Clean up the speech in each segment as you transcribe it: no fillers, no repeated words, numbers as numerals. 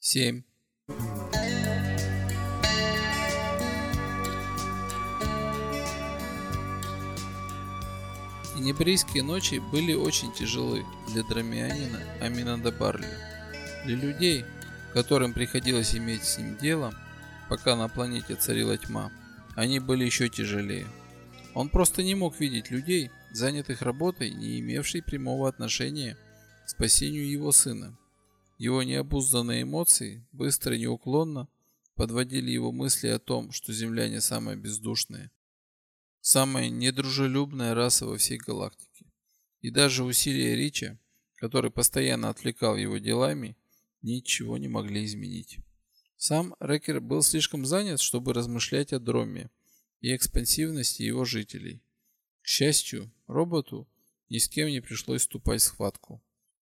7. Тенебрийские ночи были очень тяжелы для драмианина Аминанда Барли. Для людей, которым приходилось иметь с ним дело, пока на планете царила тьма, они были еще тяжелее. Он просто не мог видеть людей, занятых работой, не имевшей прямого отношения к спасению его сына. Его необузданные эмоции быстро и неуклонно подводили его мысли о том, что земляне самые бездушные, самая недружелюбная раса во всей галактике. И даже усилия Рича, который постоянно отвлекал его делами, ничего не могли изменить. Сам Рекер был слишком занят, чтобы размышлять о дроме и экспансивности его жителей. К счастью, роботу ни с кем не пришлось вступать в схватку.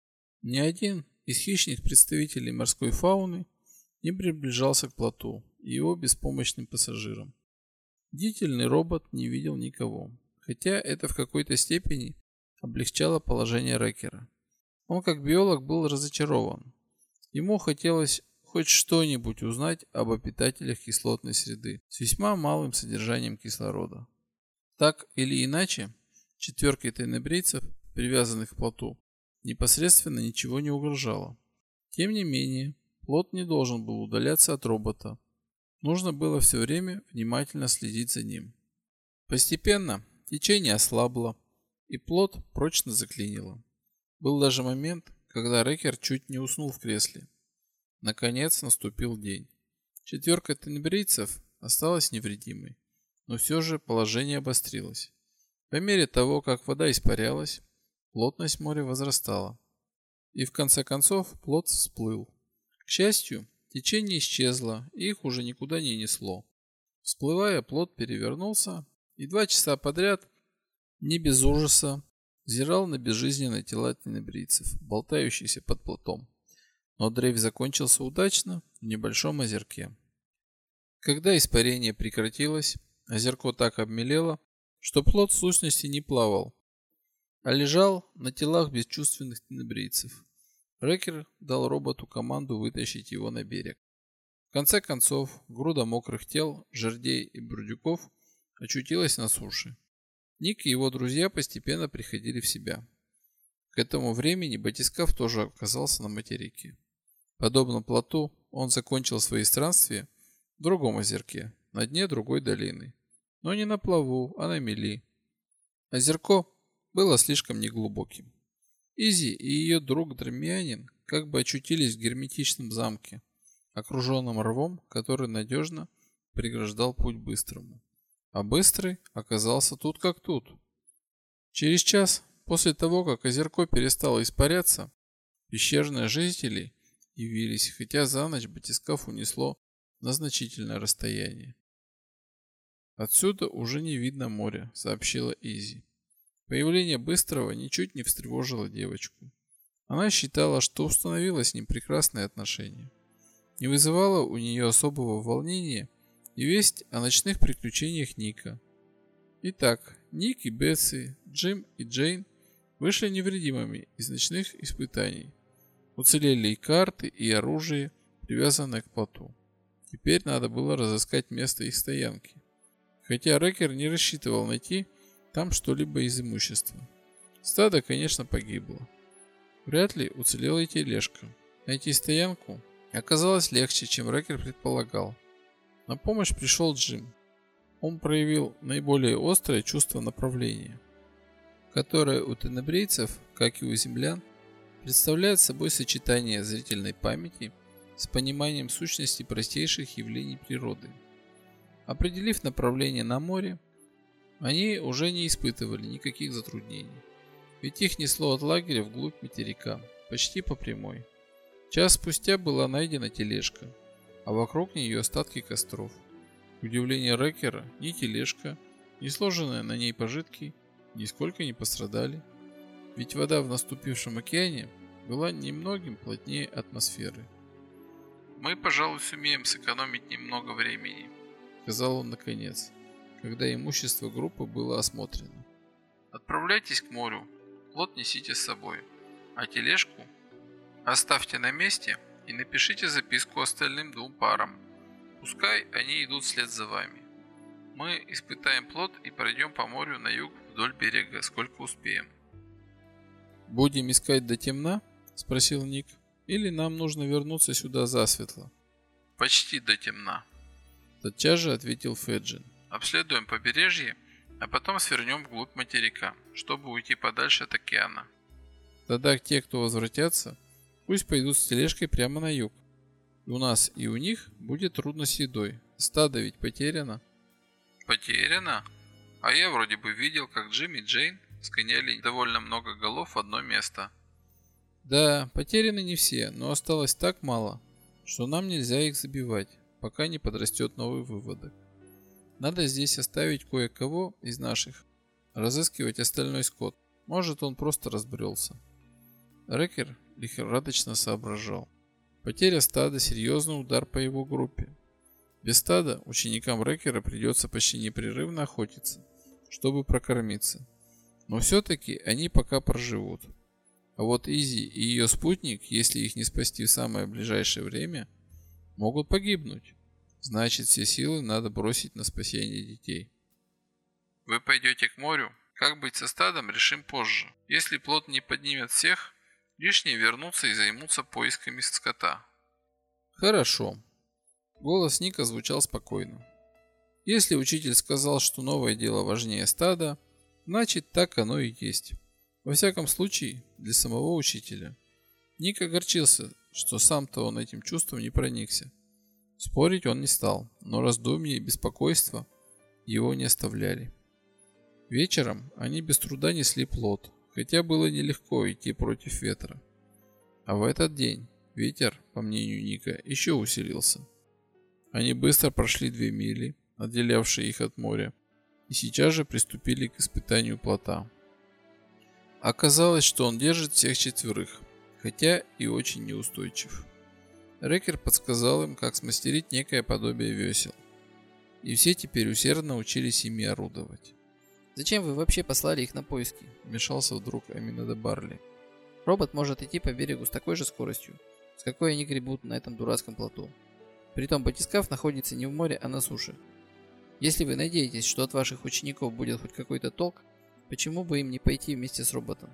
Ни один из хищных представителей морской фауны не приближался к плоту и его беспомощным пассажирам. Бдительный робот не видел никого, хотя это в какой-то степени облегчало положение Рекера. Он как биолог был разочарован. Ему хотелось хоть что-нибудь узнать об обитателях кислотной среды с весьма малым содержанием кислорода. Так или иначе, четверке тенебрийцев, привязанных к плоту, непосредственно ничего не угрожало. Тем не менее, плот не должен был удаляться от робота. Нужно было все время внимательно следить за ним. Постепенно течение ослабло, и плот прочно заклинило. Был даже момент, когда Рекер чуть не уснул в кресле. Наконец наступил день. Четверка тенебрийцев осталась невредимой, но все же положение обострилось. По мере того, как вода испарялась, плотность моря возрастала. И в конце концов плот всплыл. К счастью, течение исчезло, и их уже никуда не несло. Всплывая, плот перевернулся, и 2 часа подряд, не без ужаса, взирал на безжизненные тела тенебрийцев, болтающиеся под плотом. Но дрейф закончился удачно в небольшом озерке. Когда испарение прекратилось, озерко так обмелело, что плот в сущности не плавал, а лежал на телах бесчувственных тенебрийцев. Рекер дал роботу команду вытащить его на берег. В конце концов, груда мокрых тел, жердей и бурдюков очутилась на суше. Ник и его друзья постепенно приходили в себя. К этому времени батискаф тоже оказался на материке. Подобно плоту, он закончил свои странствия в другом озерке, на дне другой долины. Но не на плаву, а на мели. Озерко было слишком неглубоким. Изи и ее друг Драмианин как бы очутились в герметичном замке, окруженном рвом, который надежно преграждал путь Быстрому. А Быстрый оказался тут как тут. Через час после того, как озерко перестало испаряться, пещерные жители явились, хотя за ночь батискаф унесло на значительное расстояние. «Отсюда уже не видно моря», — сообщила Изи. Появление Быстрого ничуть не встревожило девочку. Она считала, что установила с ним прекрасные отношения. Не вызывало у нее особого волнения и весть о ночных приключениях Ника. Итак, Ник и Бетси, Джим и Джейн вышли невредимыми из ночных испытаний. Уцелели и карты, и оружие, привязанное к плоту. Теперь надо было разыскать место их стоянки. Хотя Рекер не рассчитывал найти там что-либо из имущества. Стадо, конечно, погибло. Вряд ли уцелела и тележка. Найти стоянку оказалось легче, чем Рекер предполагал. На помощь пришел Джим. Он проявил наиболее острое чувство направления, которое у тенебрийцев, как и у землян, представляет собой сочетание зрительной памяти с пониманием сущности простейших явлений природы. Определив направление на море, они уже не испытывали никаких затруднений, ведь их несло от лагеря вглубь материка, почти по прямой. Час спустя была найдена тележка, а вокруг нее остатки костров. К удивлению Рекера, ни тележка, ни сложенные на ней пожитки нисколько не пострадали. Ведь вода в наступившем океане была немногим плотнее атмосферы. «Мы, пожалуй, сумеем сэкономить немного времени», — сказал он наконец, когда имущество группы было осмотрено. «Отправляйтесь к морю, плот несите с собой, а тележку оставьте на месте, и напишите записку остальным двум парам. Пускай они идут вслед за вами. Мы испытаем плот и пройдем по морю на юг вдоль берега, сколько успеем». «Будем искать до темна?» – спросил Ник. «Или нам нужно вернуться сюда засветло?» «Почти до темна», – тотчас же ответил Феджин. «Обследуем побережье, а потом свернем вглубь материка, чтобы уйти подальше от океана. Тогда те, кто возвратятся, пусть пойдут с тележкой прямо на юг. У нас и у них будет трудно с едой. Стадо ведь потеряно». «Потеряно? А я вроде бы видел, как Джим и Джейн сгоняли довольно много голов в одно место». «Да, потеряны не все, но осталось так мало, что нам нельзя их забивать, пока не подрастет новый выводок. Надо здесь оставить кое-кого из наших, разыскивать остальной скот. Может, он просто разбрелся». Рекер лихорадочно соображал. Потеря стада – серьезный удар по его группе. Без стада ученикам Рекера придется почти непрерывно охотиться, чтобы прокормиться. Но все-таки они пока проживут. А вот Изи и ее спутник, если их не спасти в самое ближайшее время, могут погибнуть. Значит, все силы надо бросить на спасение детей. «Вы пойдете к морю? Как быть со стадом, решим позже. Если плот не поднимет всех, лишние вернутся и займутся поисками скота». «Хорошо». Голос Ника звучал спокойно. «Если учитель сказал, что новое дело важнее стада, значит, так оно и есть. Во всяком случае, для самого учителя». Ник огорчился, что сам-то он этим чувством не проникся. Спорить он не стал, но раздумья и беспокойство его не оставляли. Вечером они без труда несли плот, хотя было нелегко идти против ветра. А в этот день ветер, по мнению Ника, еще усилился. Они быстро прошли 2 мили, отделявшие их от моря, и сейчас же приступили к испытанию плота. Оказалось, что он держит всех 4, хотя и очень неустойчив. Рекер подсказал им, как смастерить некое подобие весел. И все теперь усердно учились ими орудовать. «Зачем вы вообще послали их на поиски?» — вмешался вдруг Аминадабарли. «Робот может идти по берегу с такой же скоростью, с какой они гребут на этом дурацком плоту. Притом батискаф находится не в море, а на суше. Если вы надеетесь, что от ваших учеников будет хоть какой-то толк, почему бы им не пойти вместе с роботом?»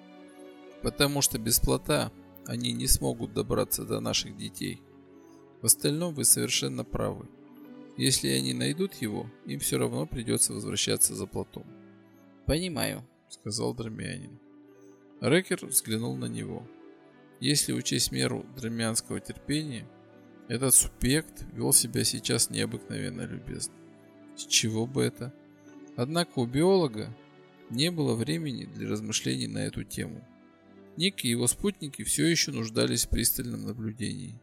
«Потому что без плота они не смогут добраться до наших детей. В остальном вы совершенно правы. Если они найдут его, им все равно придется возвращаться за плотом». «Понимаю», — сказал дромянин. Рекер взглянул на него. Если учесть меру дромянского терпения, этот субъект вел себя сейчас необыкновенно любезно. С чего бы это? Однако у биолога не было времени для размышлений на эту тему. Ник и его спутники все еще нуждались в пристальном наблюдении.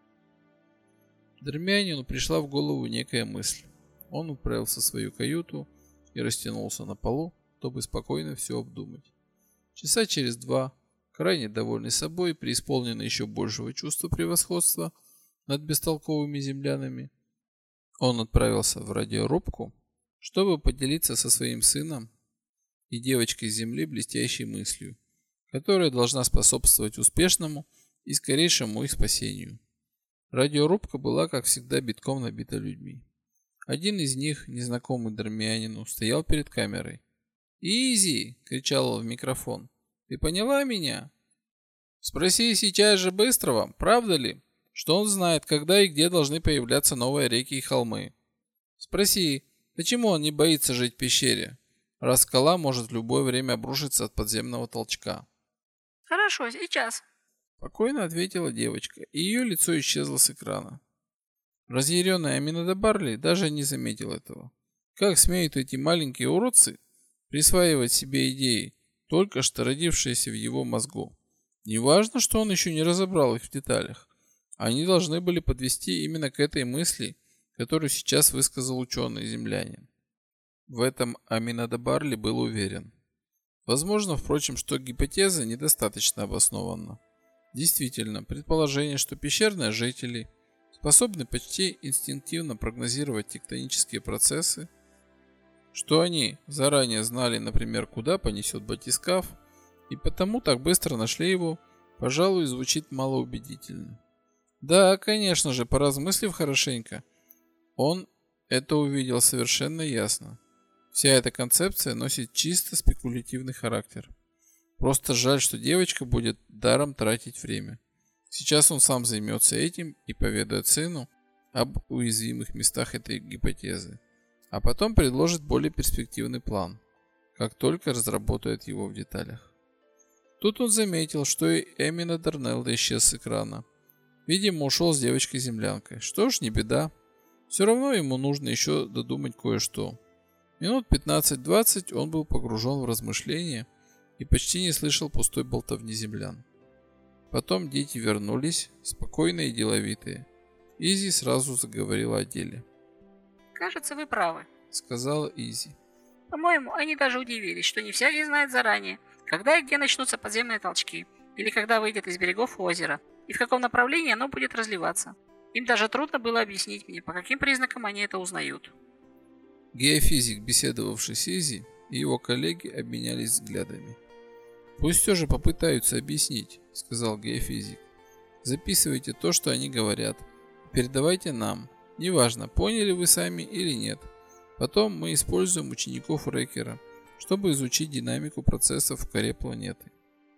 Дромянину пришла в голову некая мысль. Он отправился в свою каюту и растянулся на полу, чтобы спокойно все обдумать. Часа через 2, крайне довольный собой, преисполненный еще большего чувства превосходства над бестолковыми землянами, он отправился в радиорубку, чтобы поделиться со своим сыном и девочкой с земли блестящей мыслью, которая должна способствовать успешному и скорейшему их спасению. Радиорубка была, как всегда, битком набита людьми. Один из них, незнакомый дромянину, стоял перед камерой. «Изи!» — кричал он в микрофон. «Ты поняла меня? Спроси сейчас же Быстрого, правда ли, что он знает, когда и где должны появляться новые реки и холмы. Спроси, почему он не боится жить в пещере, раз скала может в любое время обрушиться от подземного толчка». «Хорошо, сейчас», — спокойно ответила девочка, и ее лицо исчезло с экрана. Разъяренный Аминадабарли даже не заметил этого. Как смеют эти маленькие уродцы присваивать себе идеи, только что родившиеся в его мозгу? Неважно, что он еще не разобрал их в деталях. Они должны были подвести именно к этой мысли, которую сейчас высказал ученый-землянин. В этом Аминадабарли был уверен. Возможно, впрочем, что гипотеза недостаточно обоснована. Действительно, предположение, что пещерные жители способны почти инстинктивно прогнозировать тектонические процессы, что они заранее знали, например, куда понесет батискаф, и потому так быстро нашли его, пожалуй, звучит малоубедительно. Да, конечно же, поразмыслив хорошенько, он это увидел совершенно ясно. Вся эта концепция носит чисто спекулятивный характер. Просто жаль, что девочка будет даром тратить время. Сейчас он сам займется этим и поведает сыну об уязвимых местах этой гипотезы, а потом предложит более перспективный план, как только разработает его в деталях. Тут он заметил, что и Эмина Дарнелла исчез с экрана. Видимо, ушел с девочкой-землянкой. Что ж, не беда. Все равно ему нужно еще додумать кое-что. Минут 15-20 он был погружен в размышления и почти не слышал пустой болтовни землян. Потом дети вернулись, спокойные и деловитые. Изи сразу заговорила о деле. Кажется, вы правы. Сказала Изи. По-моему, они даже удивились, что не всякий знает заранее, когда и где начнутся подземные толчки, или когда выйдет из берегов озера, и в каком направлении оно будет разливаться. Им даже трудно было объяснить мне, по каким признакам они это узнают. Геофизик, беседовавший с Изи, и его коллеги обменялись взглядами. «Пусть все же попытаются объяснить», — сказал геофизик. «Записывайте то, что они говорят, и передавайте нам. Неважно, поняли вы сами или нет. Потом мы используем учеников Рекера, чтобы изучить динамику процессов в коре планеты».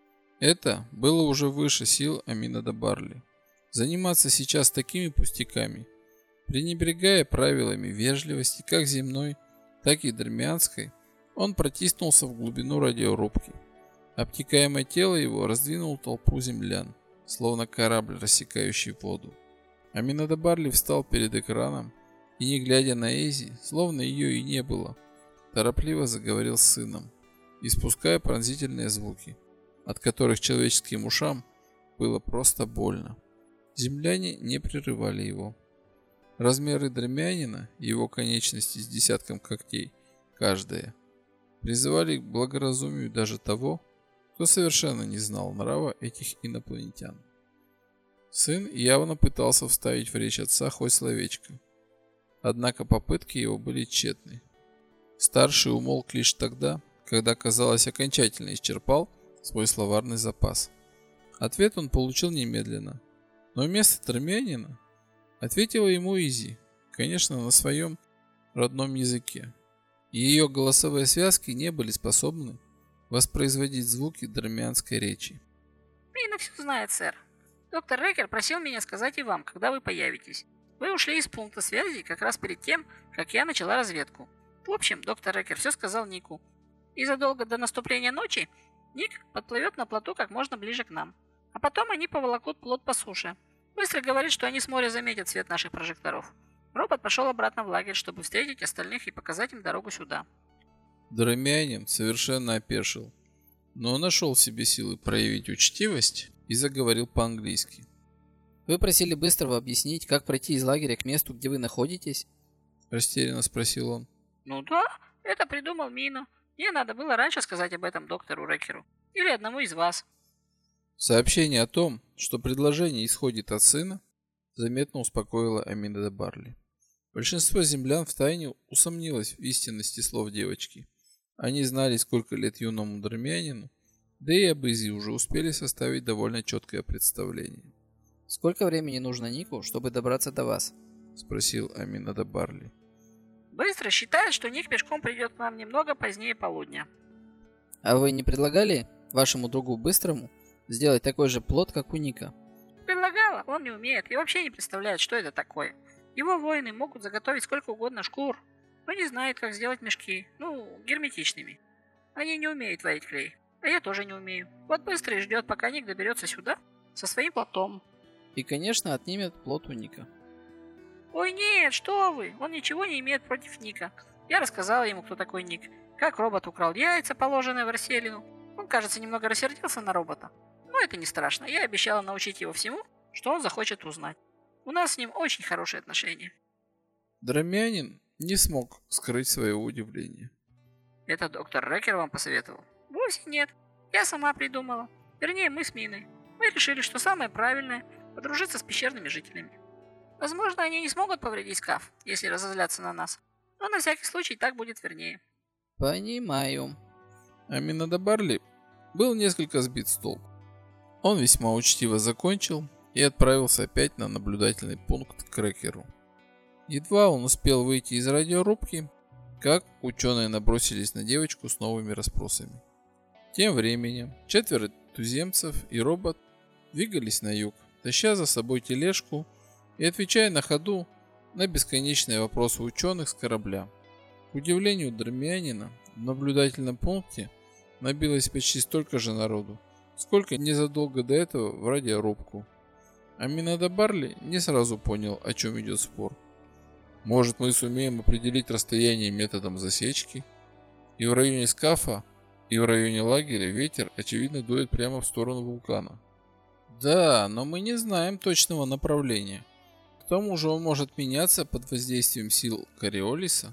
Это было уже выше сил Аминада Барли. Заниматься сейчас такими пустяками, пренебрегая правилами вежливости как земной, так и дормианской, он протиснулся в глубину радиорубки. Обтекаемое тело его раздвинул толпу землян, словно корабль, рассекающий воду. Аминада Барли встал перед экраном и, не глядя на Изи, словно ее и не было, торопливо заговорил с сыном, испуская пронзительные звуки, от которых человеческим ушам было просто больно. Земляне не прерывали его. Размеры дромянина и его конечности с десятком когтей, каждая, призывали к благоразумию даже того, кто совершенно не знал нрава этих инопланетян. Сын явно пытался вставить в речь отца хоть словечко. Однако попытки его были тщетны. Старший умолк лишь тогда, когда, казалось, окончательно исчерпал свой словарный запас. Ответ он получил немедленно. Но вместо дромянина ответила ему Изи, конечно, на своем родном языке. И ее голосовые связки не были способны воспроизводить звуки дромянской речи. Мина все знает, сэр. Доктор Рекер просил меня сказать и вам, когда вы появитесь. Вы ушли из пункта связи как раз перед тем, как я начала разведку. В общем, доктор Рекер все сказал Нику. И задолго до наступления ночи Ник подплывет на плоту как можно ближе к нам. А потом они поволокут плот по суше. Быстро говорит, что они с моря заметят свет наших прожекторов. Робот пошел обратно в лагерь, чтобы встретить остальных и показать им дорогу сюда. Дромянин совершенно опешил, но нашел в себе силы проявить учтивость и заговорил по-английски. Вы просили быстрого объяснить, как пройти из лагеря к месту, где вы находитесь? Растерянно спросил он. Ну да, это придумал Мина. Мне надо было раньше сказать об этом доктору Рекеру. Или одному из вас. Сообщение о том, что предложение исходит от сына, заметно успокоило Аминада Барли. Большинство землян втайне усомнилось в истинности слов девочки. Они знали, сколько лет юному дромянину, да и об Изи уже успели составить довольно четкое представление. Сколько времени нужно Нику, чтобы добраться до вас? Спросил Аминада Барли. Быстро считает, что Ник пешком придет к нам немного позднее полудня. А вы не предлагали вашему другу Быстрому сделать такой же плот, как у Ника? Предлагала, он не умеет и вообще не представляет, что это такое. Его воины могут заготовить сколько угодно шкур, но не знают, как сделать мешки, герметичными. Они не умеют варить клей, а я тоже не умею. Вот Быстрый ждет, пока Ник доберется сюда со своим плотом. И, конечно, отнимет плот у Ника. Ой, нет, что вы, он ничего не имеет против Ника. Я рассказала ему, кто такой Ник, как робот украл яйца, положенные в расселину. Он, кажется, немного рассердился на робота. Но это не страшно, я обещала научить его всему, что он захочет узнать. У нас с ним очень хорошие отношения. Дромянин не смог скрыть своего удивления. Это доктор Рекер вам посоветовал? Вовсе нет. Я сама придумала. Вернее, мы с Миной. Мы решили, что самое правильное – подружиться с пещерными жителями. Возможно, они не смогут повредить скаф, если разозлятся на нас. Но на всякий случай так будет вернее. Понимаю. Аминада Барли был несколько сбит с толку. Он весьма учтиво закончил и отправился опять на наблюдательный пункт к Крекеру. Едва он успел выйти из радиорубки, как ученые набросились на девочку с новыми расспросами. Тем временем 4 туземцев и робот двигались на юг, таща за собой тележку и отвечая на ходу на бесконечные вопросы ученых с корабля. К удивлению дромианина, в наблюдательном пункте набилось почти столько же народу, сколько незадолго до этого в радиорубку. Аминадабарли не сразу понял, о чем идет спор. Может, мы сумеем определить расстояние методом засечки? И в районе Скафа, и в районе лагеря ветер, очевидно, дует прямо в сторону вулкана. Да, но мы не знаем точного направления. К тому же он может меняться под воздействием сил Кориолиса.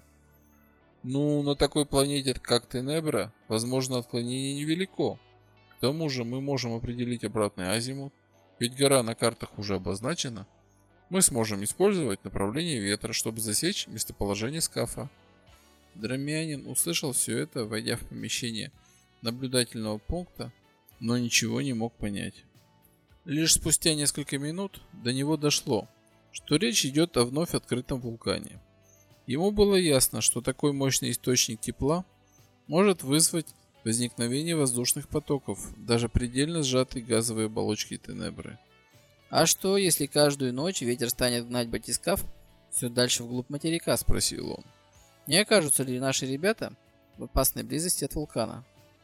Ну, на такой планете, как Тенебра, возможно, отклонение невелико. К тому же мы можем определить обратный азимут, ведь гора на картах уже обозначена. Мы сможем использовать направление ветра, чтобы засечь местоположение Скафа. Дромианин услышал все это, войдя в помещение наблюдательного пункта, но ничего не мог понять. Лишь спустя несколько минут до него дошло, что речь идет о вновь открытом вулкане. Ему было ясно, что такой мощный источник тепла может вызвать возникновение воздушных потоков, даже предельно сжатой газовой оболочки Тенебры. А что, если каждую ночь ветер станет гнать батискаф все дальше вглубь материка, Спросил он. Не окажутся ли наши ребята в опасной близости от вулкана?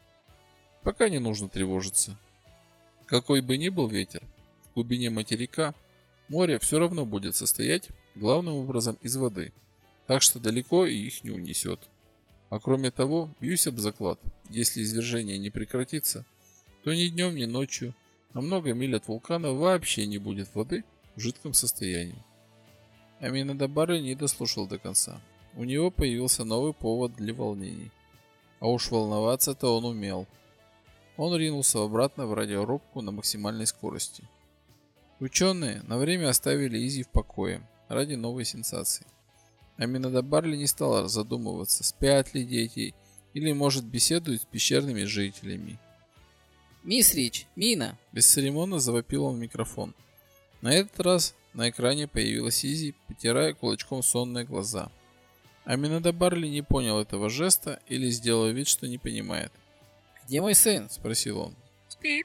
Пока не нужно тревожиться. Какой бы ни был ветер, в глубине материка море все равно будет состоять главным образом из воды, так что далеко и их не унесет. А кроме того, бьюсь об заклад, если извержение не прекратится, то ни днем, ни ночью на много миль от вулкана вообще не будет воды в жидком состоянии. Аминадабар не дослушал до конца. У него появился новый повод для волнений. А уж волноваться-то он умел. Он ринулся обратно в радиорубку на максимальной скорости. Ученые на время оставили Изи в покое ради новой сенсации. Аминадабарли не стал задумываться, спят ли дети или, может, беседуют с пещерными жителями. «Мисс Рич, Мина!» Бесцеремонно завопил он в микрофон. На этот раз на экране появилась Изи, потирая кулачком сонные глаза. Аминадабарли не понял этого жеста или сделал вид, что не понимает. «Где мой сын?» – спросил он. Спит.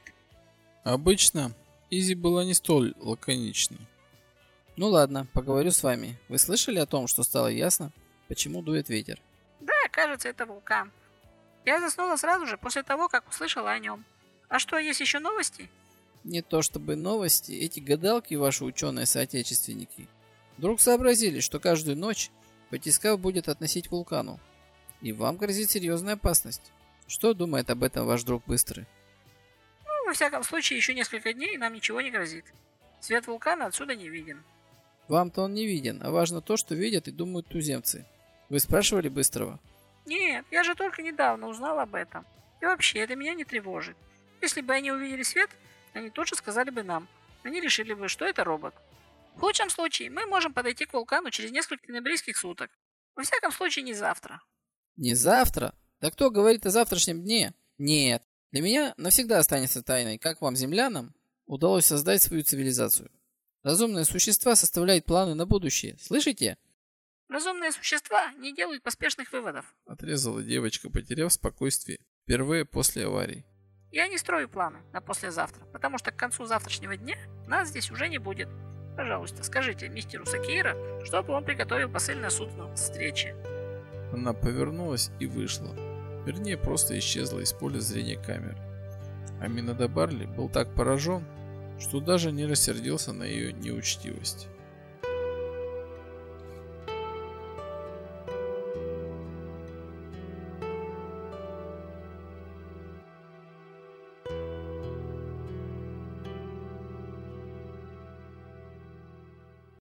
Обычно Изи была не столь лаконичной. Ну ладно, поговорю с вами. Вы слышали о том, что стало ясно, почему дует ветер? Да, кажется, это вулкан. Я заснула сразу же после того, как услышала о нем. А что, есть еще новости? Не то чтобы новости, эти гадалки, ваши ученые-соотечественники, вдруг сообразили, что каждую ночь батискаф будет относить к вулкану. И вам грозит серьезная опасность. Что думает об этом ваш друг Быстрый? Ну, во всяком случае, еще несколько дней нам ничего не грозит. Свет вулкана отсюда не виден. Вам-то он не виден, а важно то, что видят и думают туземцы. Вы спрашивали Быстрого? Нет, я же только недавно узнал об этом. И вообще, это меня не тревожит. Если бы они увидели свет, они тут же сказали бы нам. Они решили бы, что это робот. В лучшем случае, мы можем подойти к вулкану через несколько ноябрьских суток. Во всяком случае, не завтра. Не завтра? Да кто говорит о завтрашнем дне? Нет. Для меня навсегда останется тайной, как вам, землянам, удалось создать свою цивилизацию. Разумные существа составляют планы на будущее. Слышите? Разумные существа не делают поспешных выводов. Отрезала девочка, потеряв спокойствие впервые после аварии. Я не строю планы на послезавтра, потому что к концу завтрашнего дня нас здесь уже не будет. Пожалуйста, скажите мистеру Сакира, чтобы он приготовил посыльное судно к встрече. Она повернулась и вышла. Вернее, просто исчезла из поля зрения камеры. Аминадабарли был так поражен, что даже не рассердился на ее неучтивость.